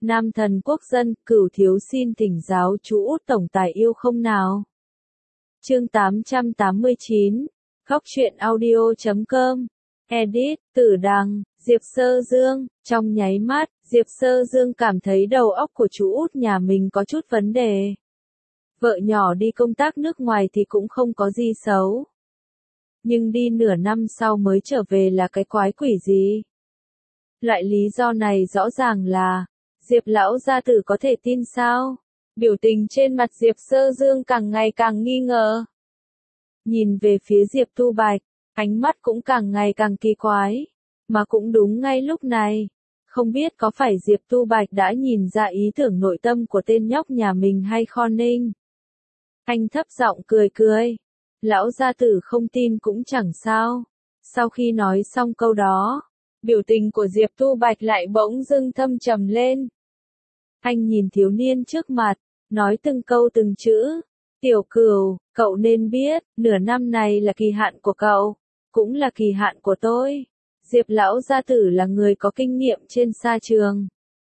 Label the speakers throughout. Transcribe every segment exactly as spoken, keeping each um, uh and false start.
Speaker 1: Nam thần quốc dân, Cửu thiếu xin thỉnh giáo chú Út tổng tài yêu không nào. Chương tám trăm tám mươi chín, Góc truyện audio chấm com, Edit, Tử Đằng, Diệp Sơ Dương. Trong nháy mắt, Diệp Sơ Dương cảm thấy đầu óc của chú Út nhà mình có chút vấn đề. Vợ nhỏ đi công tác nước ngoài thì cũng không có gì xấu. Nhưng đi nửa năm sau mới trở về là cái quái quỷ gì? Loại lý do này rõ ràng là, Diệp lão gia tử có thể tin sao? Biểu tình trên mặt Diệp Sơ Dương càng ngày càng nghi ngờ. Nhìn về phía Diệp Tu Bạch, ánh mắt cũng càng ngày càng kỳ quái. Mà cũng đúng ngay lúc này, không biết có phải Diệp Tu Bạch đã nhìn ra ý tưởng nội tâm của tên nhóc nhà mình hay Kho Ninh. Anh thấp giọng cười cười. Lão gia tử không tin cũng chẳng sao. Sau khi nói xong câu đó, biểu tình của Diệp Tu Bạch lại bỗng dưng thâm trầm lên. Anh nhìn thiếu niên trước mặt, nói từng câu từng chữ. Tiểu Cửu, cậu nên biết, nửa năm này là kỳ hạn của cậu, cũng là kỳ hạn của tôi. Diệp lão gia tử là người có kinh nghiệm trên sa trường.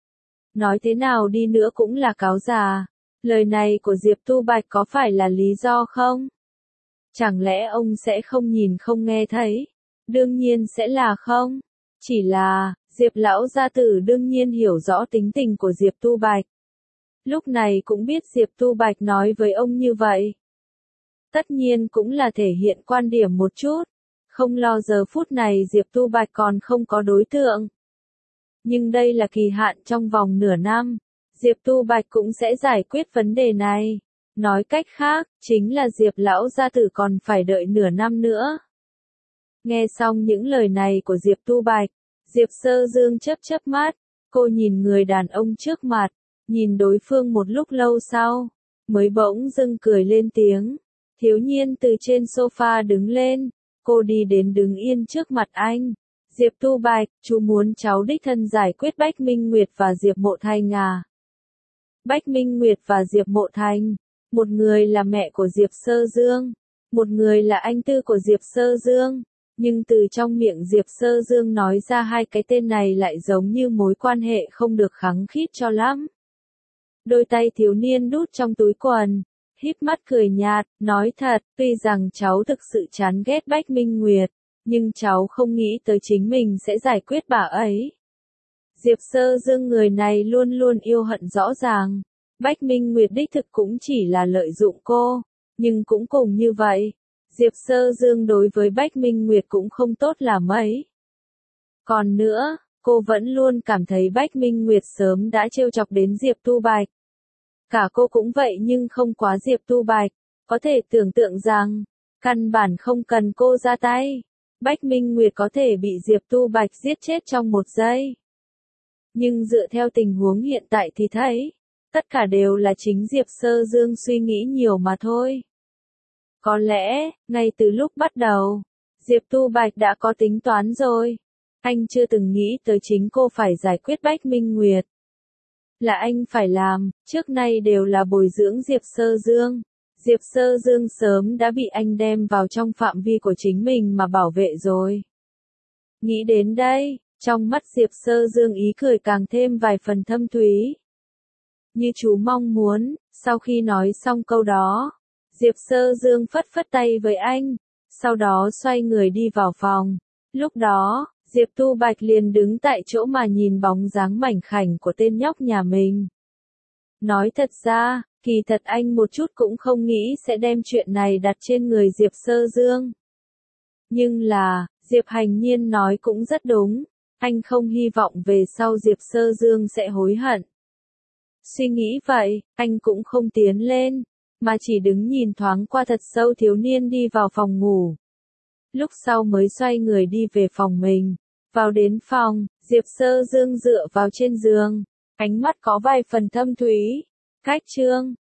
Speaker 1: Nói thế nào đi nữa cũng là cáo già. Lời này của Diệp Tu Bạch có phải là lý do không? Chẳng lẽ ông sẽ không nhìn không nghe thấy? Đương nhiên sẽ là không. Chỉ là, Diệp lão gia tử đương nhiên hiểu rõ tính tình của Diệp Tu Bạch. Lúc này cũng biết Diệp Tu Bạch nói với ông như vậy. Tất nhiên cũng là thể hiện quan điểm một chút. Không lo giờ phút này Diệp Tu Bạch còn không có đối tượng. Nhưng đây là kỳ hạn trong vòng nửa năm. Diệp Tu Bạch cũng sẽ giải quyết vấn đề này. Nói cách khác, chính là Diệp lão gia tử còn phải đợi nửa năm nữa. Nghe xong những lời này của Diệp Tu Bạch, Diệp Sơ Dương chớp chớp mắt, cô nhìn người đàn ông trước mặt, nhìn đối phương một lúc lâu sau, mới bỗng dưng cười lên tiếng. Thiếu nhiên từ trên sofa đứng lên, cô đi đến đứng yên trước mặt anh. Diệp Tu Bạch, chú muốn cháu đích thân giải quyết Bách Minh Nguyệt và Diệp Mộ Thành à? Bách Minh Nguyệt và Diệp Mộ Thành, một người là mẹ của Diệp Sơ Dương, một người là anh tư của Diệp Sơ Dương. Nhưng từ trong miệng Diệp Sơ Dương nói ra hai cái tên này lại giống như mối quan hệ không được khăng khít cho lắm. Đôi tay thiếu niên đút trong túi quần, híp mắt cười nhạt, nói thật, tuy rằng cháu thực sự chán ghét Bách Minh Nguyệt, nhưng cháu không nghĩ tới chính mình sẽ giải quyết bà ấy. Diệp Sơ Dương người này luôn luôn yêu hận rõ ràng. Bách Minh Nguyệt đích thực cũng chỉ là lợi dụng cô, nhưng cũng cùng như vậy. Diệp Sơ Dương đối với Bách Minh Nguyệt cũng không tốt là mấy. Còn nữa, cô vẫn luôn cảm thấy Bách Minh Nguyệt sớm đã trêu chọc đến Diệp Tu Bạch. Cả cô cũng vậy nhưng không quá Diệp Tu Bạch, có thể tưởng tượng rằng, căn bản không cần cô ra tay. Bách Minh Nguyệt có thể bị Diệp Tu Bạch giết chết trong một giây. Nhưng dựa theo tình huống hiện tại thì thấy, tất cả đều là chính Diệp Sơ Dương suy nghĩ nhiều mà thôi. Có lẽ, ngay từ lúc bắt đầu, Diệp Tu Bạch đã có tính toán rồi. Anh chưa từng nghĩ tới chính cô phải giải quyết Bách Minh Nguyệt. Là anh phải làm, trước nay đều là bồi dưỡng Diệp Sơ Dương. Diệp Sơ Dương sớm đã bị anh đem vào trong phạm vi của chính mình mà bảo vệ rồi. Nghĩ đến đây, trong mắt Diệp Sơ Dương ý cười càng thêm vài phần thâm thúy. Như chú mong muốn, sau khi nói xong câu đó, Diệp Sơ Dương phất phất tay với anh, sau đó xoay người đi vào phòng. Lúc đó, Diệp Tu Bạch liền đứng tại chỗ mà nhìn bóng dáng mảnh khảnh của tên nhóc nhà mình. Nói thật ra, kỳ thật anh một chút cũng không nghĩ sẽ đem chuyện này đặt trên người Diệp Sơ Dương. Nhưng là, Diệp Hành Nhiên nói cũng rất đúng, anh không hy vọng về sau Diệp Sơ Dương sẽ hối hận. Suy nghĩ vậy, anh cũng không tiến lên, mà chỉ đứng nhìn thoáng qua thật sâu thiếu niên đi vào phòng ngủ. Lúc sau mới xoay người đi về phòng mình. Vào đến phòng, Diệp Sơ Dương dựa vào trên giường, ánh mắt có vài phần thâm thúy. Cách chương